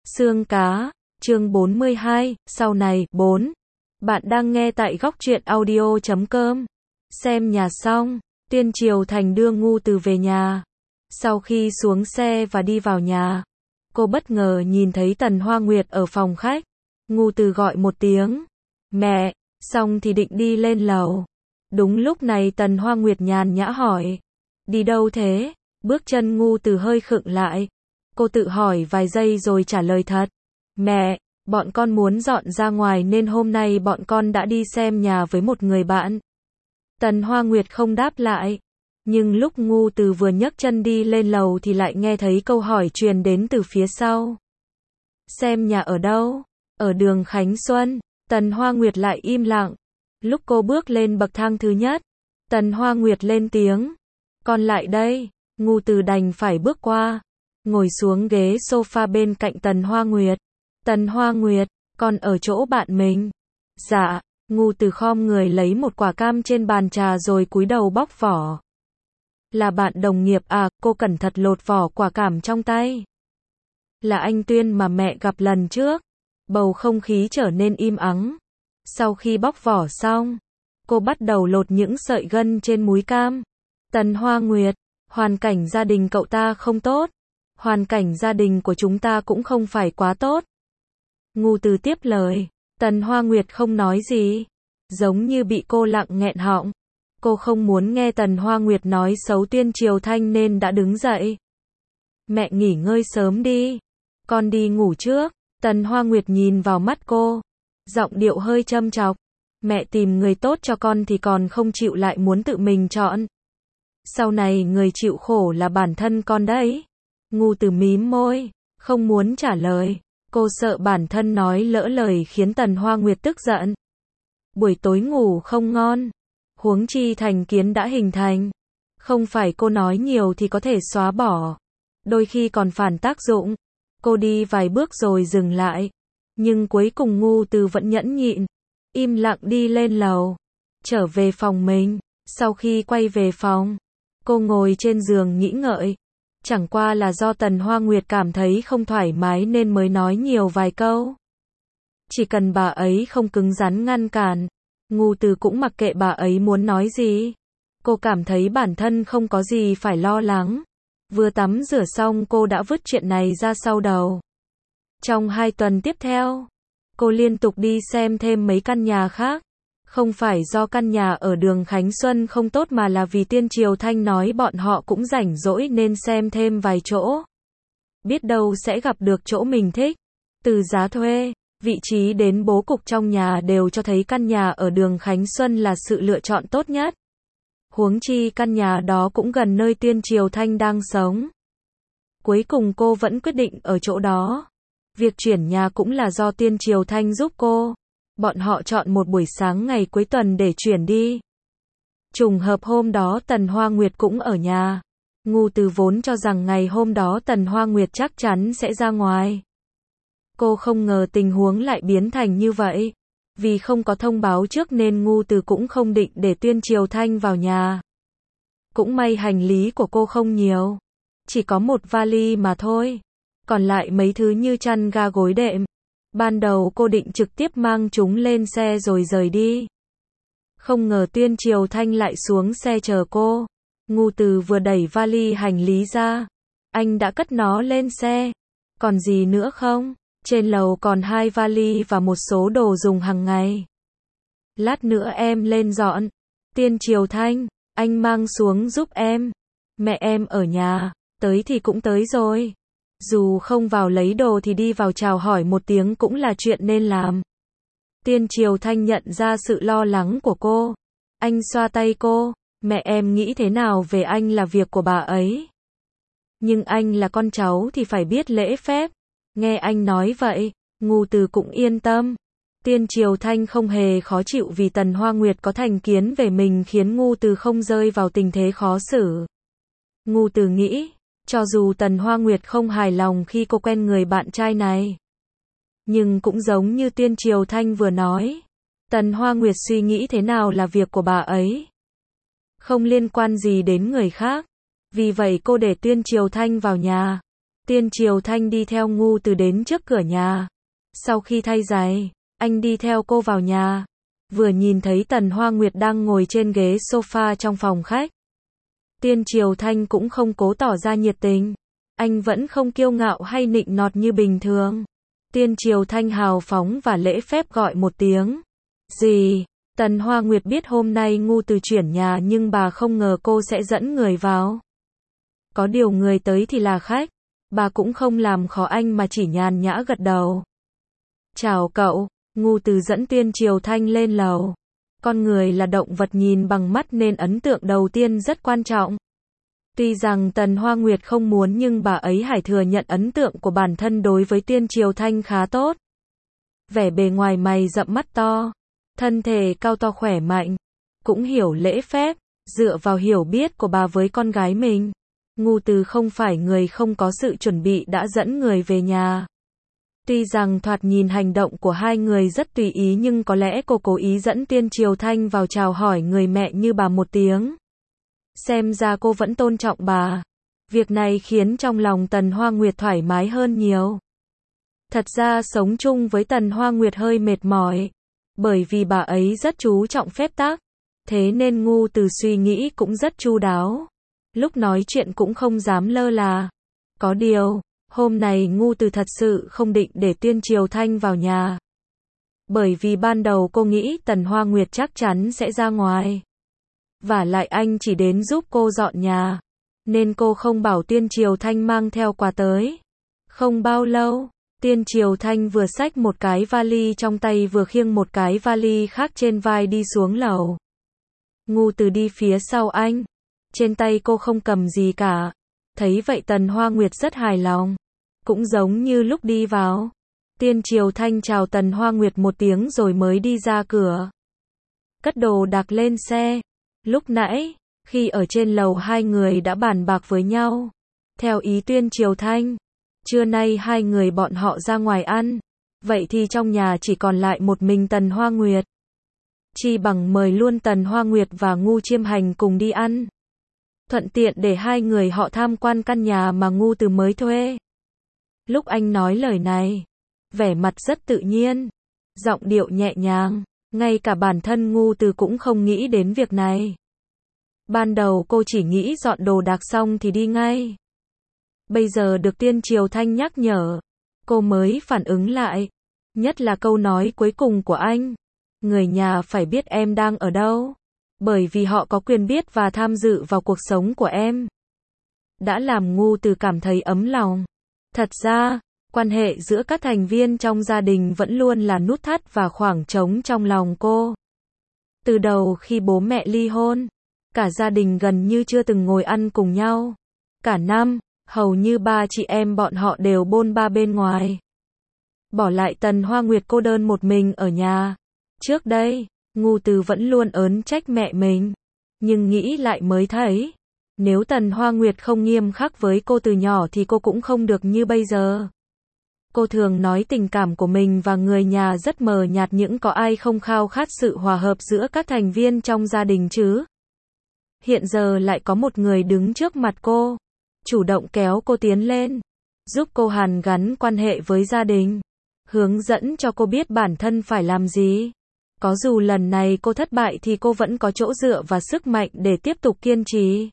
Xương cá, chương 42, sau này, 4. Bạn đang nghe tại góc truyện audio.com. Xem nhà xong, Tiên Triều Thành đưa Ngu Từ về nhà. Sau khi xuống xe và đi vào nhà, cô bất ngờ nhìn thấy Tần Hoa Nguyệt ở phòng khách. Ngu Từ gọi một tiếng, mẹ, xong thì định đi lên lầu. Đúng lúc này Tần Hoa Nguyệt nhàn nhã hỏi, đi đâu thế? Bước chân Ngu Từ hơi khựng lại. Cô tự hỏi vài giây rồi trả lời thật. Mẹ, bọn con muốn dọn ra ngoài nên hôm nay bọn con đã đi xem nhà với một người bạn. Tần Hoa Nguyệt không đáp lại. Nhưng lúc Ngu Từ vừa nhấc chân đi lên lầu thì lại nghe thấy câu hỏi truyền đến từ phía sau. Xem nhà ở đâu? Ở đường Khánh Xuân. Tần Hoa Nguyệt lại im lặng. Lúc cô bước lên bậc thang thứ nhất, Tần Hoa Nguyệt lên tiếng. Con lại đây. Ngu Từ đành phải bước qua, ngồi xuống ghế sofa bên cạnh Tần Hoa Nguyệt. Tần Hoa Nguyệt, con ở chỗ bạn mình. Dạ. Ngu Từ khom người lấy một quả cam trên bàn trà rồi cúi đầu bóc vỏ. Là bạn đồng nghiệp à? Cô cẩn thận lột vỏ quả cam trong tay. Là anh Tuyên mà mẹ gặp lần trước. Bầu không khí trở nên im ắng. Sau khi bóc vỏ xong, cô bắt đầu lột những sợi gân trên múi cam. Tần Hoa Nguyệt, hoàn cảnh gia đình cậu ta không tốt. Hoàn cảnh gia đình của chúng ta cũng không phải quá tốt. Ngu Từ tiếp lời. Tần Hoa Nguyệt không nói gì, giống như bị cô lặng nghẹn họng. Cô không muốn nghe Tần Hoa Nguyệt nói xấu Tiên Triều Thanh nên đã đứng dậy. Mẹ nghỉ ngơi sớm đi. Con đi ngủ trước. Tần Hoa Nguyệt nhìn vào mắt cô, giọng điệu hơi châm chọc. Mẹ tìm người tốt cho con thì còn không chịu lại muốn tự mình chọn. Sau này người chịu khổ là bản thân con đấy. Ngu Từ mím môi, không muốn trả lời. Cô sợ bản thân nói lỡ lời khiến Tần Hoa Nguyệt tức giận. Buổi tối ngủ không ngon. Huống chi thành kiến đã hình thành. Không phải cô nói nhiều thì có thể xóa bỏ. Đôi khi còn phản tác dụng. Cô đi vài bước rồi dừng lại. Nhưng cuối cùng Ngu Từ vẫn nhẫn nhịn. Im lặng đi lên lầu. Trở về phòng mình. Sau khi quay về phòng, cô ngồi trên giường nghĩ ngợi. Chẳng qua là do Tần Hoa Nguyệt cảm thấy không thoải mái nên mới nói nhiều vài câu. Chỉ cần bà ấy không cứng rắn ngăn cản, Ngu Từ cũng mặc kệ bà ấy muốn nói gì. Cô cảm thấy bản thân không có gì phải lo lắng. Vừa tắm rửa xong cô đã vứt chuyện này ra sau đầu. Trong 2 tuần tiếp theo, cô liên tục đi xem thêm mấy căn nhà khác. Không phải do căn nhà ở đường Khánh Xuân không tốt mà là vì Tiên Triều Thanh nói bọn họ cũng rảnh rỗi nên xem thêm vài chỗ. Biết đâu sẽ gặp được chỗ mình thích. Từ giá thuê, vị trí đến bố cục trong nhà đều cho thấy căn nhà ở đường Khánh Xuân là sự lựa chọn tốt nhất. Huống chi căn nhà đó cũng gần nơi Tiên Triều Thanh đang sống. Cuối cùng cô vẫn quyết định ở chỗ đó. Việc chuyển nhà cũng là do Tiên Triều Thanh giúp cô. Bọn họ chọn một buổi sáng ngày cuối tuần để chuyển đi. Trùng hợp hôm đó Tần Hoa Nguyệt cũng ở nhà. Ngu Từ vốn cho rằng ngày hôm đó Tần Hoa Nguyệt chắc chắn sẽ ra ngoài. Cô không ngờ tình huống lại biến thành như vậy. Vì không có thông báo trước nên Ngu Từ cũng không định để Tiên Triều Thanh vào nhà. Cũng may hành lý của cô không nhiều. Chỉ có một vali mà thôi. Còn lại mấy thứ như chăn ga gối đệm. Ban đầu cô định trực tiếp mang chúng lên xe rồi rời đi. Không ngờ Tiên Triều Thanh lại xuống xe chờ cô. Ngu Từ vừa đẩy vali hành lý ra. Anh đã cất nó lên xe. Còn gì nữa không? Trên lầu còn 2 vali và một số đồ dùng hàng ngày. Lát nữa em lên dọn. Tiên Triều Thanh, anh mang xuống giúp em. Mẹ em ở nhà, tới thì cũng tới rồi. Dù không vào lấy đồ thì đi vào chào hỏi một tiếng cũng là chuyện nên làm. Tiên Triều Thanh nhận ra sự lo lắng của cô. Anh xoa tay cô. Mẹ em nghĩ thế nào về anh là việc của bà ấy. Nhưng anh là con cháu thì phải biết lễ phép. Nghe anh nói vậy, Ngu Từ cũng yên tâm. Tiên Triều Thanh không hề khó chịu vì Tần Hoa Nguyệt có thành kiến về mình khiến Ngu Từ không rơi vào tình thế khó xử. Ngu Từ nghĩ, cho dù Tần Hoa Nguyệt không hài lòng khi cô quen người bạn trai này. Nhưng cũng giống như Tiên Triều Thanh vừa nói. Tần Hoa Nguyệt suy nghĩ thế nào là việc của bà ấy. Không liên quan gì đến người khác. Vì vậy cô để Tiên Triều Thanh vào nhà. Tiên Triều Thanh đi theo Ngu Từ đến trước cửa nhà. Sau khi thay giày, anh đi theo cô vào nhà. Vừa nhìn thấy Tần Hoa Nguyệt đang ngồi trên ghế sofa trong phòng khách. Tiên Triều Thanh cũng không cố tỏ ra nhiệt tình. Anh vẫn không kiêu ngạo hay nịnh nọt như bình thường. Tiên Triều Thanh hào phóng và lễ phép gọi một tiếng. Gì? Tần Hoa Nguyệt biết hôm nay Ngu Từ chuyển nhà nhưng bà không ngờ cô sẽ dẫn người vào. Có điều người tới thì là khách. Bà cũng không làm khó anh mà chỉ nhàn nhã gật đầu. Chào cậu. Ngu Từ dẫn Tiên Triều Thanh lên lầu. Con người là động vật nhìn bằng mắt nên ấn tượng đầu tiên rất quan trọng. Tuy rằng Tần Hoa Nguyệt không muốn nhưng bà ấy phải thừa nhận ấn tượng của bản thân đối với Tiên Triều Thanh khá tốt. Vẻ bề ngoài mày rậm mắt to, thân thể cao to khỏe mạnh, cũng hiểu lễ phép, dựa vào hiểu biết của bà với con gái mình. Ngu Từ không phải người không có sự chuẩn bị đã dẫn người về nhà. Tuy rằng thoạt nhìn hành động của hai người rất tùy ý nhưng có lẽ cô cố ý dẫn Tiên Triều Thanh vào chào hỏi người mẹ như bà một tiếng. Xem ra cô vẫn tôn trọng bà. Việc này khiến trong lòng Tần Hoa Nguyệt thoải mái hơn nhiều. Thật ra sống chung với Tần Hoa Nguyệt hơi mệt mỏi. Bởi vì bà ấy rất chú trọng phép tắc. Thế nên Ngu Từ suy nghĩ cũng rất chu đáo. Lúc nói chuyện cũng không dám lơ là. Có điều, hôm nay Ngu Từ thật sự không định để Tiên Triều Thanh vào nhà. Bởi vì ban đầu cô nghĩ Tần Hoa Nguyệt chắc chắn sẽ ra ngoài. Vả lại anh chỉ đến giúp cô dọn nhà. Nên cô không bảo Tiên Triều Thanh mang theo quà tới. Không bao lâu, Tiên Triều Thanh vừa xách một cái vali trong tay vừa khiêng một cái vali khác trên vai đi xuống lầu. Ngu Từ đi phía sau anh. Trên tay cô không cầm gì cả. Thấy vậy Tần Hoa Nguyệt rất hài lòng. Cũng giống như lúc đi vào. Tiên Triều Thanh chào Tần Hoa Nguyệt một tiếng rồi mới đi ra cửa. Cất đồ đạc lên xe. Lúc nãy, khi ở trên lầu hai người đã bàn bạc với nhau. Theo ý Tiên Triều Thanh, trưa nay hai người bọn họ ra ngoài ăn. Vậy thì trong nhà chỉ còn lại một mình Tần Hoa Nguyệt. Chi bằng mời luôn Tần Hoa Nguyệt và Ngu Chiêm Hành cùng đi ăn. Thuận tiện để hai người họ tham quan căn nhà mà Ngu Từ mới thuê. Lúc anh nói lời này, vẻ mặt rất tự nhiên, giọng điệu nhẹ nhàng, ngay cả bản thân Ngu Từ cũng không nghĩ đến việc này. Ban đầu cô chỉ nghĩ dọn đồ đạc xong thì đi ngay. Bây giờ được Tiên Triều Thanh nhắc nhở, cô mới phản ứng lại. Nhất là câu nói cuối cùng của anh. Người nhà phải biết em đang ở đâu. Bởi vì họ có quyền biết và tham dự vào cuộc sống của em. Đã làm Ngu Từ cảm thấy ấm lòng. Thật ra, quan hệ giữa các thành viên trong gia đình vẫn luôn là nút thắt và khoảng trống trong lòng cô. Từ đầu khi bố mẹ ly hôn, cả gia đình gần như chưa từng ngồi ăn cùng nhau. Cả năm, hầu như ba chị em bọn họ đều bôn ba bên ngoài. Bỏ lại Tần Hoa Nguyệt cô đơn một mình ở nhà. Trước đây, Ngu Từ vẫn luôn ớn trách mẹ mình. Nhưng nghĩ lại mới thấy, nếu Tần Hoa Nguyệt không nghiêm khắc với cô từ nhỏ thì cô cũng không được như bây giờ. Cô thường nói tình cảm của mình và người nhà rất mờ nhạt, những có ai không khao khát sự hòa hợp giữa các thành viên trong gia đình chứ. Hiện giờ lại có một người đứng trước mặt cô, chủ động kéo cô tiến lên, giúp cô hàn gắn quan hệ với gia đình, hướng dẫn cho cô biết bản thân phải làm gì. Có dù lần này cô thất bại thì cô vẫn có chỗ dựa và sức mạnh để tiếp tục kiên trì.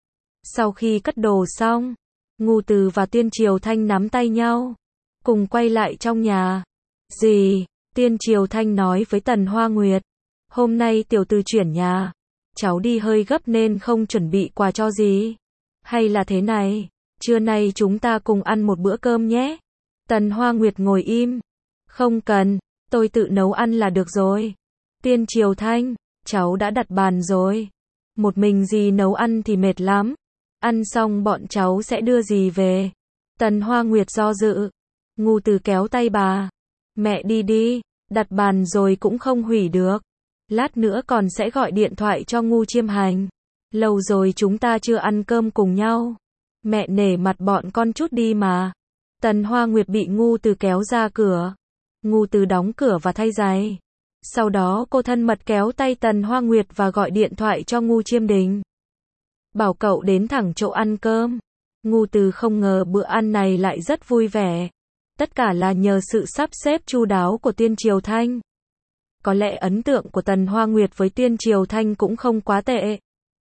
Sau khi cất đồ xong, Ngu Từ và Tiên Triều Thanh nắm tay nhau, cùng quay lại trong nhà. Gì? Tiên Triều Thanh nói với Tần Hoa Nguyệt. Hôm nay tiểu Từ chuyển nhà. Cháu đi hơi gấp nên không chuẩn bị quà cho gì. Hay là thế này, trưa nay chúng ta cùng ăn một bữa cơm nhé. Tần Hoa Nguyệt ngồi im. Không cần, tôi tự nấu ăn là được rồi. Tiên Triều Thanh, cháu đã đặt bàn rồi. Một mình dì nấu ăn thì mệt lắm. Ăn xong bọn cháu sẽ đưa dì về. Tần Hoa Nguyệt do dự. Ngu Từ kéo tay bà. Mẹ đi đi, đặt bàn rồi cũng không hủy được. Lát nữa còn sẽ gọi điện thoại cho Ngu Chiêm Hành. Lâu rồi chúng ta chưa ăn cơm cùng nhau. Mẹ nể mặt bọn con chút đi mà. Tần Hoa Nguyệt bị Ngu Từ kéo ra cửa. Ngu Từ đóng cửa và thay giày. Sau đó cô thân mật kéo tay Tần Hoa Nguyệt và gọi điện thoại cho Ngu Chiêm Đình. Bảo cậu đến thẳng chỗ ăn cơm. Ngu Từ không ngờ bữa ăn này lại rất vui vẻ. Tất cả là nhờ sự sắp xếp chu đáo của Tiên Triều Thanh. Có lẽ ấn tượng của Tần Hoa Nguyệt với Tiên Triều Thanh cũng không quá tệ.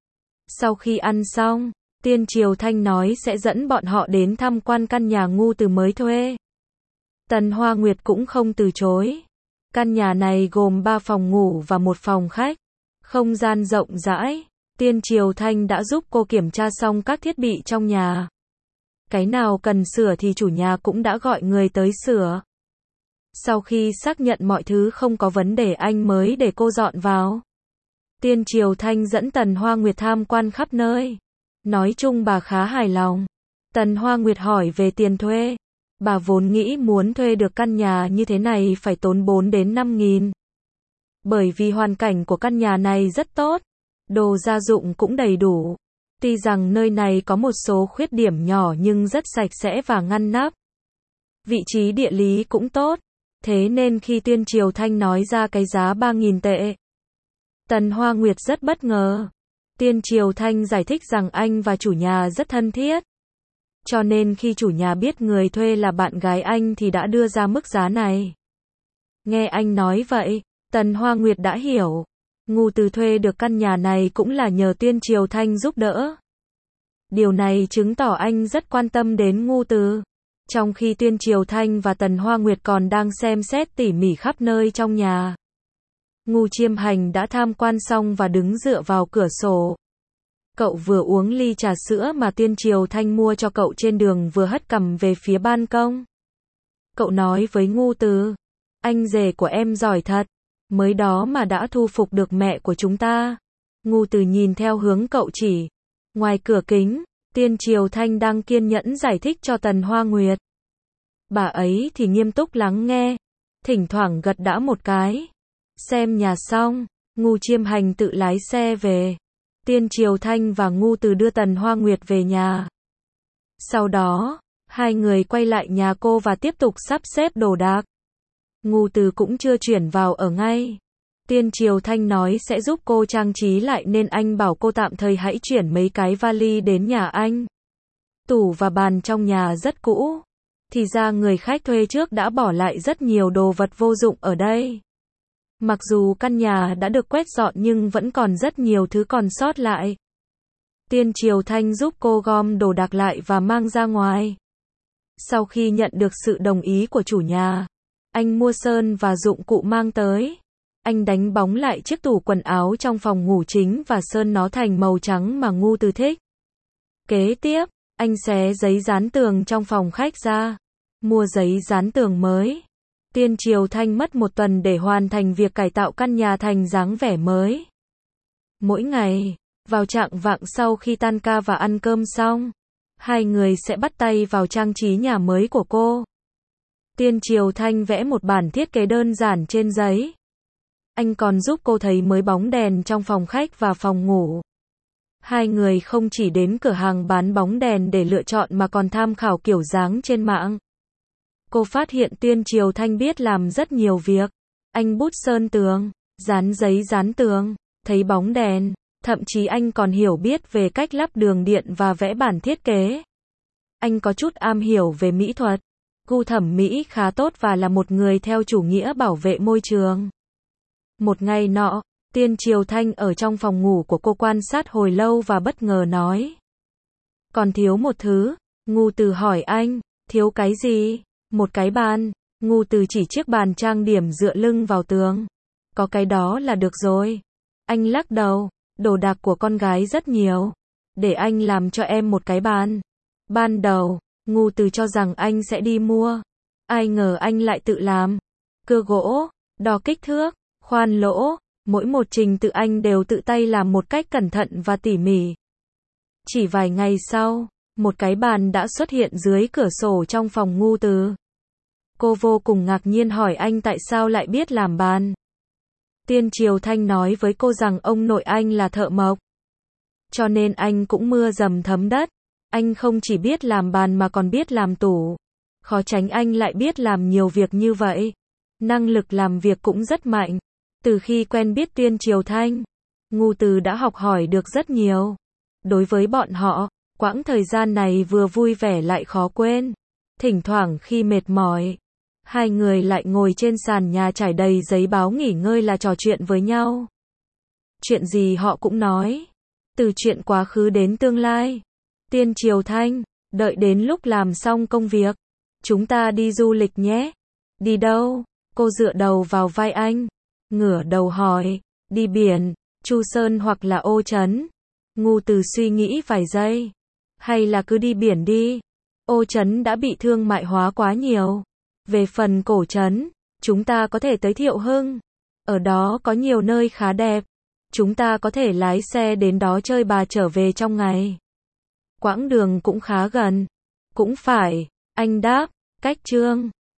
Sau khi ăn xong, Tiên Triều Thanh nói sẽ dẫn bọn họ đến tham quan căn nhà Ngu Từ mới thuê. Tần Hoa Nguyệt cũng không từ chối. Căn nhà này gồm 3 phòng ngủ và 1 phòng khách. Không gian rộng rãi. Tiên Triều Thanh đã giúp cô kiểm tra xong các thiết bị trong nhà. Cái nào cần sửa thì chủ nhà cũng đã gọi người tới sửa. Sau khi xác nhận mọi thứ không có vấn đề anh mới để cô dọn vào. Tiên Triều Thanh dẫn Tần Hoa Nguyệt tham quan khắp nơi. Nói chung bà khá hài lòng. Tần Hoa Nguyệt hỏi về tiền thuê. Bà vốn nghĩ muốn thuê được căn nhà như thế này phải tốn 4 đến 5.000. Bởi vì hoàn cảnh của căn nhà này rất tốt. Đồ gia dụng cũng đầy đủ. Tuy rằng nơi này có một số khuyết điểm nhỏ nhưng rất sạch sẽ và ngăn nắp. Vị trí địa lý cũng tốt. Thế nên khi Tiên Triều Thanh nói ra cái giá 3.000 tệ, Tần Hoa Nguyệt rất bất ngờ. Tiên Triều Thanh giải thích rằng anh và chủ nhà rất thân thiết. Cho nên khi chủ nhà biết người thuê là bạn gái anh thì đã đưa ra mức giá này. Nghe anh nói vậy, Tần Hoa Nguyệt đã hiểu. Ngu Từ thuê được căn nhà này cũng là nhờ Tiên Triều Thanh giúp đỡ. Điều này chứng tỏ anh rất quan tâm đến Ngu Từ. Trong khi Tiên Triều Thanh và Tần Hoa Nguyệt còn đang xem xét tỉ mỉ khắp nơi trong nhà, Ngu Chiêm Hành đã tham quan xong và đứng dựa vào cửa sổ. Cậu vừa uống ly trà sữa mà Tiên Triều Thanh mua cho cậu trên đường vừa hất cằm về phía ban công. Cậu nói với Ngu Từ, anh rể của em giỏi thật, mới đó mà đã thu phục được mẹ của chúng ta. Ngu Từ nhìn theo hướng cậu chỉ. Ngoài cửa kính, Tiên Triều Thanh đang kiên nhẫn giải thích cho Tần Hoa Nguyệt. Bà ấy thì nghiêm túc lắng nghe, thỉnh thoảng gật đã một cái. Xem nhà xong, Ngu Chiêm Hành tự lái xe về. Tiên Triều Thanh và Ngu Từ đưa Tần Hoa Nguyệt về nhà. Sau đó, hai người quay lại nhà cô và tiếp tục sắp xếp đồ đạc. Ngu Từ cũng chưa chuyển vào ở ngay. Tiên Triều Thanh nói sẽ giúp cô trang trí lại nên anh bảo cô tạm thời hãy chuyển mấy cái vali đến nhà anh. Tủ và bàn trong nhà rất cũ. Thì ra người khách thuê trước đã bỏ lại rất nhiều đồ vật vô dụng ở đây. Mặc dù căn nhà đã được quét dọn nhưng vẫn còn rất nhiều thứ còn sót lại. Tiên Triều Thanh giúp cô gom đồ đạc lại và mang ra ngoài. Sau khi nhận được sự đồng ý của chủ nhà, anh mua sơn và dụng cụ mang tới. Anh đánh bóng lại chiếc tủ quần áo trong phòng ngủ chính và sơn nó thành màu trắng mà Ngu Từ thích. Kế tiếp, anh xé giấy dán tường trong phòng khách ra, mua giấy dán tường mới. Tiên Triều Thanh mất 1 tuần để hoàn thành việc cải tạo căn nhà thành dáng vẻ mới. Mỗi ngày, vào chạng vạng sau khi tan ca và ăn cơm xong, hai người sẽ bắt tay vào trang trí nhà mới của cô. Tiên Triều Thanh vẽ một bản thiết kế đơn giản trên giấy. Anh còn giúp cô thấy mới bóng đèn trong phòng khách và phòng ngủ. Hai người không chỉ đến cửa hàng bán bóng đèn để lựa chọn mà còn tham khảo kiểu dáng trên mạng. Cô phát hiện Tiên Triều Thanh biết làm rất nhiều việc. Anh bút sơn tường, dán giấy dán tường, thấy bóng đèn, thậm chí anh còn hiểu biết về cách lắp đường điện và vẽ bản thiết kế. Anh có chút am hiểu về mỹ thuật, gu thẩm mỹ khá tốt và là một người theo chủ nghĩa bảo vệ môi trường. Một ngày nọ, Tiên Triều Thanh ở trong phòng ngủ của cô quan sát hồi lâu và bất ngờ nói. Còn thiếu một thứ. Ngu Từ hỏi anh, thiếu cái gì? Một cái bàn. Ngu Từ chỉ chiếc bàn trang điểm dựa lưng vào tường. Có cái đó là được rồi. Anh lắc đầu, đồ đạc của con gái rất nhiều. Để anh làm cho em một cái bàn. Ban đầu, Ngu Từ cho rằng anh sẽ đi mua. Ai ngờ anh lại tự làm. Cưa gỗ, đo kích thước, khoan lỗ, mỗi một trình tự anh đều tự tay làm một cách cẩn thận và tỉ mỉ. Chỉ vài ngày sau, một cái bàn đã xuất hiện dưới cửa sổ trong phòng Ngu Từ. Cô vô cùng ngạc nhiên hỏi anh tại sao lại biết làm bàn. Tiên Triều Thanh nói với cô rằng ông nội anh là thợ mộc. Cho nên anh cũng mưa dầm thấm đất. Anh không chỉ biết làm bàn mà còn biết làm tủ. Khó tránh anh lại biết làm nhiều việc như vậy. Năng lực làm việc cũng rất mạnh. Từ khi quen biết Tiên Triều Thanh, Ngu Từ đã học hỏi được rất nhiều. Đối với bọn họ, Quãng thời gian này vừa vui vẻ lại khó quên. Thỉnh thoảng khi mệt mỏi, hai người lại ngồi trên sàn nhà trải đầy giấy báo nghỉ ngơi là trò chuyện với nhau. Chuyện gì họ cũng nói. Từ chuyện quá khứ đến tương lai. Tiên Triều Thanh, đợi đến lúc làm xong công việc, chúng ta đi du lịch nhé. Đi đâu? Cô dựa đầu vào vai anh, ngửa đầu hỏi. Đi biển, Chu Sơn hoặc là Ô Trấn. Ngu Từ suy nghĩ vài giây. Hay là cứ đi biển đi. Ô Trấn đã bị thương mại hóa quá nhiều. Về phần Cổ Trấn, chúng ta có thể tới Thiệu Hưng. Ở đó có nhiều nơi khá đẹp. Chúng ta có thể lái xe đến đó chơi bà trở về trong ngày. Quãng đường cũng khá gần. Cũng phải, anh đáp, cách Trương